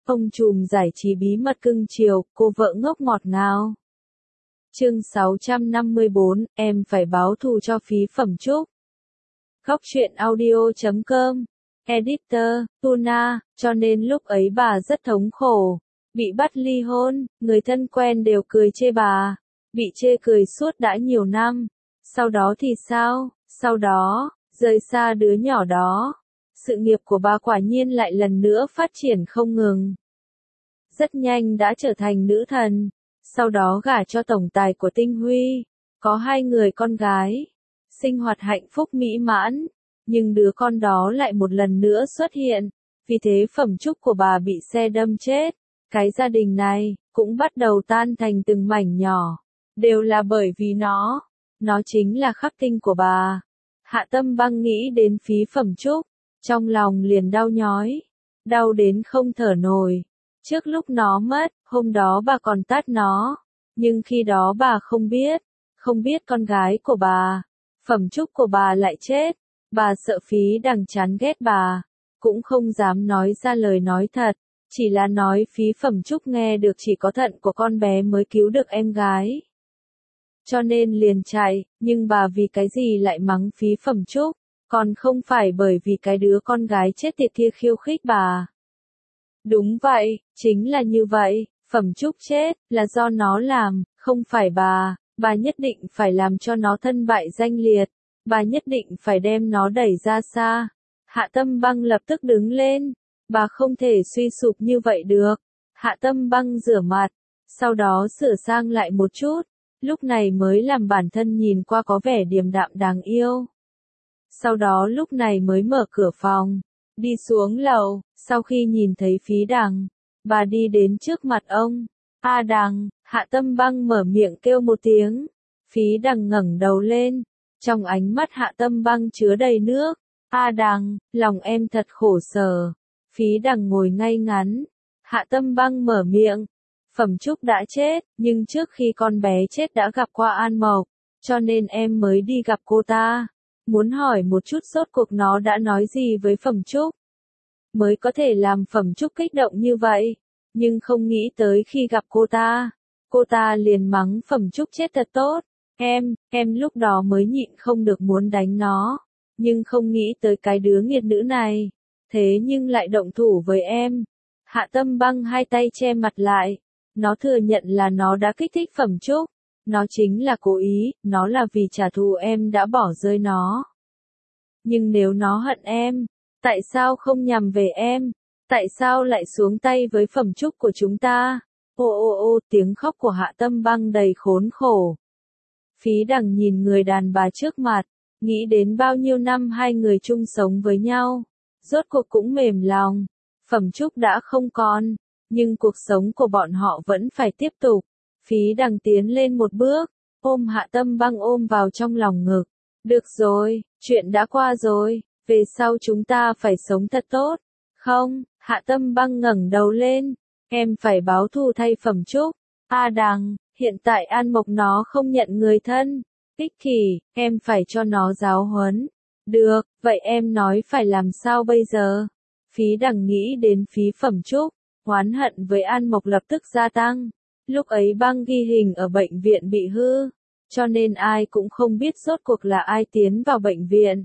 Ông trùm giải trí bí mật cưng chiều, cô vợ ngốc ngọt ngào. Chương 654, em phải báo thù cho Phí Phẩm Trúc. Góc truyện audio.com. Editor, Tuna, cho nên lúc ấy bà rất thống khổ. Bị bắt ly hôn, người thân quen đều cười chê bà. Bị chê cười suốt đã nhiều năm. Sau đó thì sao? Sau đó, rời xa đứa nhỏ đó. Sự nghiệp của bà quả nhiên lại lần nữa phát triển không ngừng. Rất nhanh đã trở thành nữ thần. Sau đó gả cho tổng tài của Tinh Huy. Có 2 người con gái. Sinh hoạt hạnh phúc mỹ mãn. Nhưng đứa con đó lại một lần nữa xuất hiện. Vì thế Phẩm Trúc của bà bị xe đâm chết. Cái gia đình này cũng bắt đầu tan thành từng mảnh nhỏ. Đều là bởi vì nó. Nó chính là khắc tinh của bà. Hạ Tâm Băng nghĩ đến Phí Phẩm Trúc. Trong lòng liền đau nhói. Đau đến không thở nổi. Trước lúc nó mất, hôm đó bà còn tát nó. Nhưng khi đó bà không biết con gái của bà, Phẩm Trúc của bà lại chết. Bà sợ Phí Đằng chán ghét bà. Cũng không dám nói ra lời nói thật. Chỉ là nói Phí Phẩm Trúc nghe được chỉ có thận của con bé mới cứu được em gái. Cho nên liền chạy, nhưng bà vì cái gì lại mắng Phí Phẩm Trúc? Còn không phải bởi vì cái đứa con gái chết tiệt kia khiêu khích bà. Đúng vậy, chính là như vậy, Phẩm Trúc chết, là do nó làm, không phải bà nhất định phải làm cho nó thân bại danh liệt, bà nhất định phải đem nó đẩy ra xa. Hạ Tâm Băng lập tức đứng lên, bà không thể suy sụp như vậy được. Hạ Tâm Băng rửa mặt, sau đó sửa sang lại một chút, lúc này mới làm bản thân nhìn qua có vẻ điềm đạm đáng yêu. Sau đó lúc này mới mở cửa phòng, đi xuống lầu, sau khi nhìn thấy Phí Đằng, bà đi đến trước mặt ông. A Đằng, Hạ Tâm Băng mở miệng kêu một tiếng. Phí Đằng ngẩng đầu lên, trong ánh mắt Hạ Tâm Băng chứa đầy nước. A Đằng, lòng em thật khổ sở. Phí Đằng ngồi ngay ngắn. Hạ Tâm Băng mở miệng. Phẩm Trúc đã chết, nhưng trước khi con bé chết đã gặp qua An Mộc, cho nên em mới đi gặp cô ta. Muốn hỏi một chút rốt cuộc nó đã nói gì với Phẩm Trúc, mới có thể làm Phẩm Trúc kích động như vậy. Nhưng không nghĩ tới khi gặp cô ta liền mắng Phẩm Trúc chết thật tốt. Em lúc đó mới nhịn không được muốn đánh nó. Nhưng không nghĩ tới cái đứa nghiệt nữ này. Thế nhưng lại động thủ với em. Hạ Tâm Băng 2 tay che mặt lại. Nó thừa nhận là nó đã kích thích Phẩm Trúc. Nó chính là cố ý, nó là vì trả thù em đã bỏ rơi nó. Nhưng nếu nó hận em, tại sao không nhằm về em? Tại sao lại xuống tay với Phẩm Trúc của chúng ta? Ô, tiếng khóc của Hạ Tâm Băng đầy khốn khổ. Phí Đằng nhìn người đàn bà trước mặt, nghĩ đến bao nhiêu năm 2 người chung sống với nhau. Rốt cuộc cũng mềm lòng. Phẩm Trúc đã không còn, nhưng cuộc sống của bọn họ vẫn phải tiếp tục. Phí Đằng tiến lên một bước, ôm Hạ Tâm Băng ôm vào trong lòng ngực. Được rồi, chuyện đã qua rồi, về sau chúng ta phải sống thật tốt. Không, Hạ Tâm Băng ngẩng đầu lên, em phải báo thù thay Phẩm Trúc. A Đằng, hiện tại An Mộc nó không nhận người thân. Ích kỷ, em phải cho nó giáo huấn. Được, vậy em nói phải làm sao bây giờ? Phí Đằng nghĩ đến Phí Phẩm Trúc, oán hận với An Mộc lập tức gia tăng. Lúc ấy băng ghi hình ở bệnh viện bị hư, cho nên ai cũng không biết rốt cuộc là ai tiến vào bệnh viện.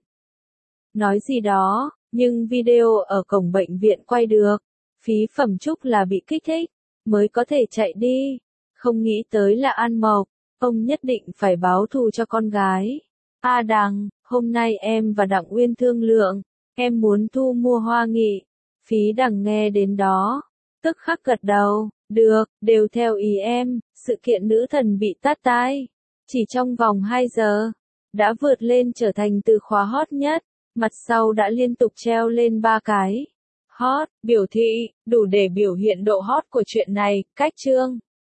Nói gì đó, nhưng video ở cổng bệnh viện quay được. Phí Phẩm Trúc là bị kích thích, mới có thể chạy đi. Không nghĩ tới là An Mộc, ông nhất định phải báo thù cho con gái. A Đằng, hôm nay em và Đặng Uyên thương lượng, em muốn thu mua Hoa Nghị. Phí Đằng nghe đến đó, tức khắc gật đầu. Được, đều theo ý em. Sự kiện nữ thần bị tát tai, chỉ trong vòng 2 giờ, đã vượt lên trở thành từ khóa hot nhất. Mặt sau đã liên tục treo lên 3 cái hot, biểu thị, đủ để biểu hiện độ hot của chuyện này. Cách chương